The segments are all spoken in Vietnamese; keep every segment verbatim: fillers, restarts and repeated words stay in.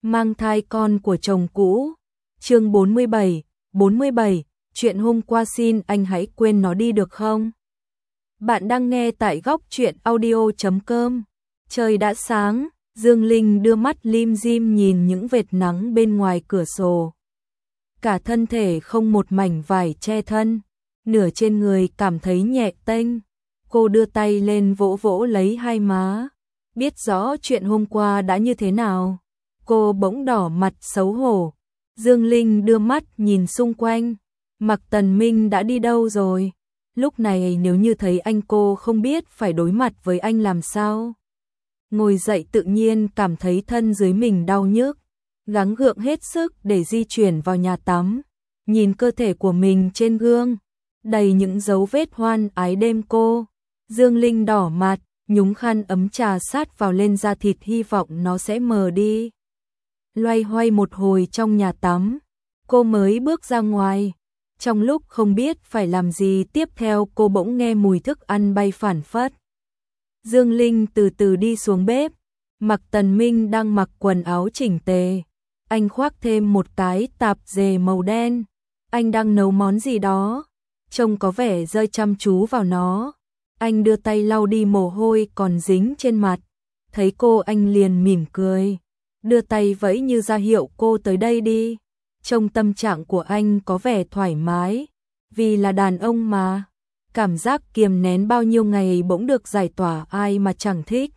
mang thai con của chồng cũ. Chương bốn mươi bảy, bốn mươi bảy, chuyện hôm qua xin anh hãy quên nó đi được không? Bạn đang nghe tại góc truyện audio chấm com. Trời đã sáng, Dương Linh đưa mắt lim dim nhìn những vệt nắng bên ngoài cửa sổ. Cả thân thể không một mảnh vải che thân, nửa trên người cảm thấy nhẹ tênh. Cô đưa tay lên vỗ vỗ lấy hai má, biết rõ chuyện hôm qua đã như thế nào. Cô bỗng đỏ mặt xấu hổ. Dương Linh đưa mắt nhìn xung quanh, Mạc Tần Minh đã đi đâu rồi? Lúc này nếu như thấy anh cô không biết phải đối mặt với anh làm sao. Ngồi dậy tự nhiên cảm thấy thân dưới mình đau nhức, gắng gượng hết sức để di chuyển vào nhà tắm. Nhìn cơ thể của mình trên gương, đầy những dấu vết hoan ái đêm cô. Dương Linh đỏ mặt, nhúng khăn ấm trà sát vào lên da thịt hy vọng nó sẽ mờ đi. Loay hoay một hồi trong nhà tắm, cô mới bước ra ngoài. Trong lúc không biết phải làm gì tiếp theo cô bỗng nghe mùi thức ăn bay phảng phất. Dương Linh từ từ đi xuống bếp, Mạc Tần Minh đang mặc quần áo chỉnh tề. Anh khoác thêm một cái tạp dề màu đen. Anh đang nấu món gì đó, trông có vẻ rơi chăm chú vào nó. Anh đưa tay lau đi mồ hôi còn dính trên mặt. Thấy cô anh liền mỉm cười, đưa tay vẫy như ra hiệu cô tới đây đi. Trong tâm trạng của anh có vẻ thoải mái, vì là đàn ông mà. Cảm giác kiềm nén bao nhiêu ngày bỗng được giải tỏa, ai mà chẳng thích.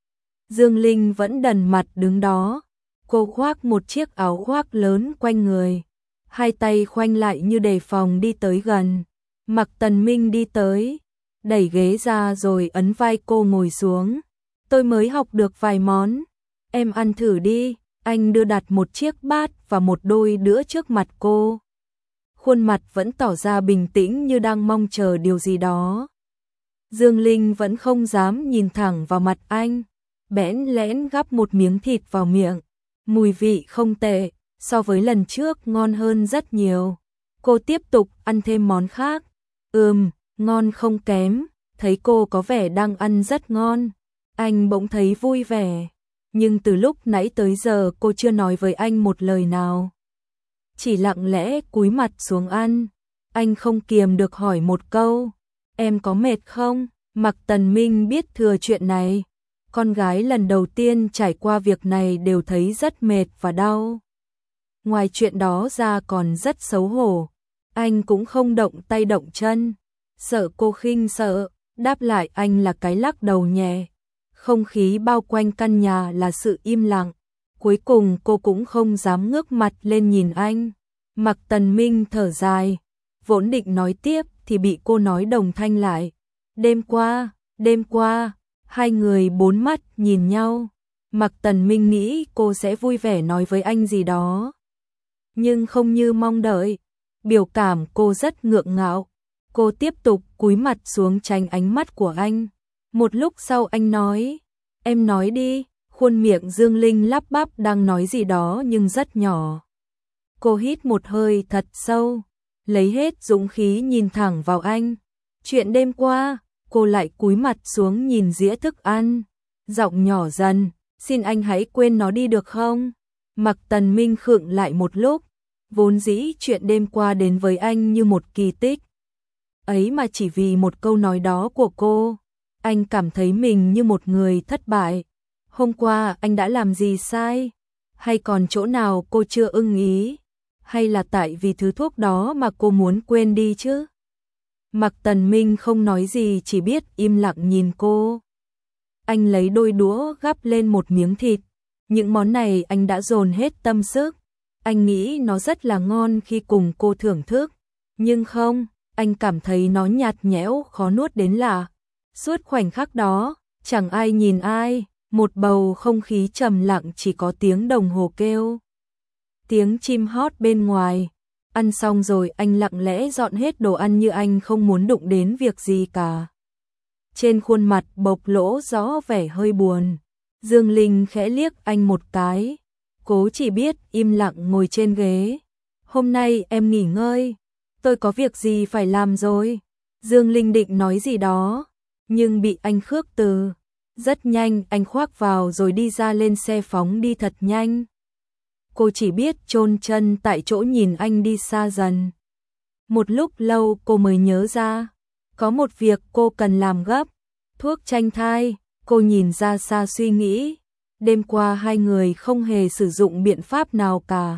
Dương Linh vẫn đần mặt đứng đó. Cô khoác một chiếc áo khoác lớn quanh người, hai tay khoanh lại như đề phòng đi tới gần. Mạc Tần Minh đi tới, đẩy ghế ra rồi ấn vai cô ngồi xuống. Tôi mới học được vài món, em ăn thử đi. Anh đưa đặt một chiếc bát và một đôi đũa trước mặt cô. Khuôn mặt vẫn tỏ ra bình tĩnh như đang mong chờ điều gì đó. Dương Linh vẫn không dám nhìn thẳng vào mặt anh, bẽn lẽn gắp một miếng thịt vào miệng. Mùi vị không tệ, so với lần trước ngon hơn rất nhiều. Cô tiếp tục ăn thêm món khác. Ừm, ngon không kém. Thấy cô có vẻ đang ăn rất ngon, anh bỗng thấy vui vẻ. Nhưng từ lúc nãy tới giờ cô chưa nói với anh một lời nào, chỉ lặng lẽ cúi mặt xuống ăn. Anh không kiềm được hỏi một câu, em có mệt không? Mạc Tần Minh biết thừa chuyện này. Con gái lần đầu tiên trải qua việc này đều thấy rất mệt và đau. Ngoài chuyện đó ra còn rất xấu hổ. Anh cũng không động tay động chân, sợ cô khinh sợ. Đáp lại anh là cái lắc đầu nhẹ. Không khí bao quanh căn nhà là sự im lặng. Cuối cùng cô cũng không dám ngước mặt lên nhìn anh. Mạc Tần Minh thở dài, vốn định nói tiếp thì bị cô nói đồng thanh lại. Đêm qua, đêm qua. Hai người bốn mắt nhìn nhau. Mạc Tần Minh nghĩ cô sẽ vui vẻ nói với anh gì đó, nhưng không như mong đợi. Biểu cảm cô rất ngượng ngạo. Cô tiếp tục cúi mặt xuống tránh ánh mắt của anh. Một lúc sau anh nói, em nói đi. Khuôn miệng Dương Linh lắp bắp đang nói gì đó nhưng rất nhỏ. Cô hít một hơi thật sâu, lấy hết dũng khí nhìn thẳng vào anh. Chuyện đêm qua. Cô lại cúi mặt xuống nhìn dĩa thức ăn, giọng nhỏ dần, xin anh hãy quên nó đi được không? Mạc Tần Minh khựng lại một lúc, vốn dĩ chuyện đêm qua đến với anh như một kỳ tích. Ấy mà chỉ vì một câu nói đó của cô, anh cảm thấy mình như một người thất bại. Hôm qua anh đã làm gì sai? Hay còn chỗ nào cô chưa ưng ý? Hay là tại vì thứ thuốc đó mà cô muốn quên đi chứ? Mạc Tần Minh không nói gì, chỉ biết im lặng nhìn cô. Anh lấy đôi đũa gắp lên một miếng thịt. Những món này anh đã dồn hết tâm sức. Anh nghĩ nó rất là ngon khi cùng cô thưởng thức. Nhưng không, anh cảm thấy nó nhạt nhẽo khó nuốt đến lạ. Suốt khoảnh khắc đó, chẳng ai nhìn ai. Một bầu không khí trầm lặng, chỉ có tiếng đồng hồ kêu, tiếng chim hót bên ngoài. Ăn xong rồi anh lặng lẽ dọn hết đồ ăn như anh không muốn đụng đến việc gì cả. Trên khuôn mặt bộc lộ rõ vẻ hơi buồn. Dương Linh khẽ liếc anh một cái. Cố chỉ biết im lặng ngồi trên ghế. Hôm nay em nghỉ ngơi. Tôi có việc gì phải làm rồi. Dương Linh định nói gì đó, nhưng bị anh khước từ. Rất nhanh anh khoác vào rồi đi ra lên xe phóng đi thật nhanh. cô chỉ biết chôn chân tại chỗ nhìn anh đi xa dần. Một lúc lâu cô mới nhớ ra, có một việc cô cần làm gấp, thuốc tránh thai. Cô nhìn ra xa suy nghĩ, đêm qua hai người không hề sử dụng biện pháp nào cả.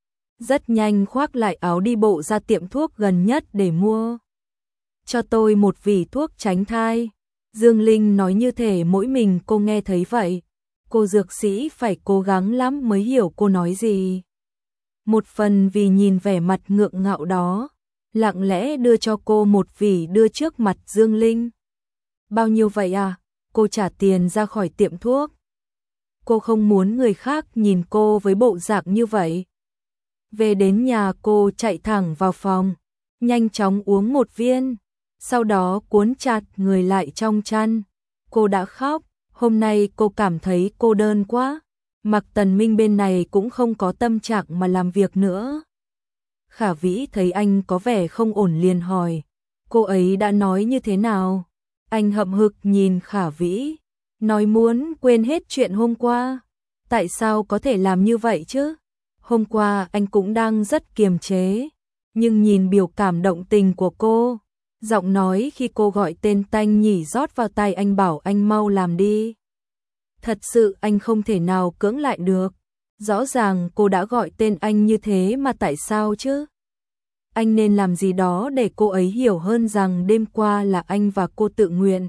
Rất nhanh khoác lại áo đi bộ ra tiệm thuốc gần nhất để mua. Cho tôi một vỉ thuốc tránh thai. Dương Linh nói như thể mỗi mình cô nghe thấy vậy. Cô dược sĩ phải cố gắng lắm mới hiểu cô nói gì. Một phần vì nhìn vẻ mặt ngượng ngạo đó, lặng lẽ đưa cho cô một vỉ đưa trước mặt Dương Linh. Bao nhiêu vậy à? Cô trả tiền ra khỏi tiệm thuốc. Cô không muốn người khác nhìn cô với bộ dạng như vậy. Về đến nhà cô chạy thẳng vào phòng, nhanh chóng uống một viên, sau đó cuốn chặt người lại trong chăn. Cô đã khóc, hôm nay cô cảm thấy cô đơn quá. Mạc Tần Minh bên này cũng không có tâm trạng mà làm việc nữa. Khả Vĩ thấy anh có vẻ không ổn liền hỏi, cô ấy đã nói như thế nào? Anh hậm hực nhìn Khả Vĩ, nói muốn quên hết chuyện hôm qua. Tại sao có thể làm như vậy chứ? Hôm qua anh cũng đang rất kiềm chế, nhưng nhìn biểu cảm động tình của cô, giọng nói khi cô gọi tên Tanh Nhỉ rót vào tai anh bảo anh mau làm đi. Thật sự anh không thể nào cưỡng lại được. Rõ ràng cô đã gọi tên anh như thế mà tại sao chứ? Anh nên làm gì đó để cô ấy hiểu hơn rằng đêm qua là anh và cô tự nguyện.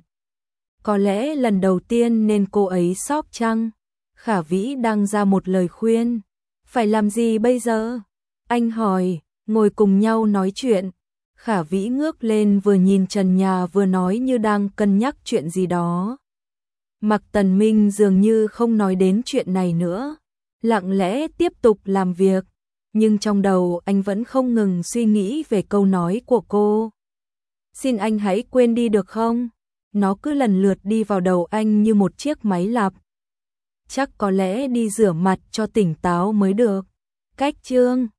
Có lẽ lần đầu tiên nên cô ấy sốc chăng? Khả Vĩ đang ra một lời khuyên. Phải làm gì bây giờ? Anh hỏi, ngồi cùng nhau nói chuyện. Khả Vĩ ngước lên vừa nhìn trần nhà vừa nói như đang cân nhắc chuyện gì đó. Mạc Tần Minh dường như không nói đến chuyện này nữa, lặng lẽ tiếp tục làm việc, nhưng trong đầu anh vẫn không ngừng suy nghĩ về câu nói của cô. Xin anh hãy quên đi được không? Nó cứ lần lượt đi vào đầu anh như một chiếc máy lặp. Chắc có lẽ đi rửa mặt cho tỉnh táo mới được. Cách chương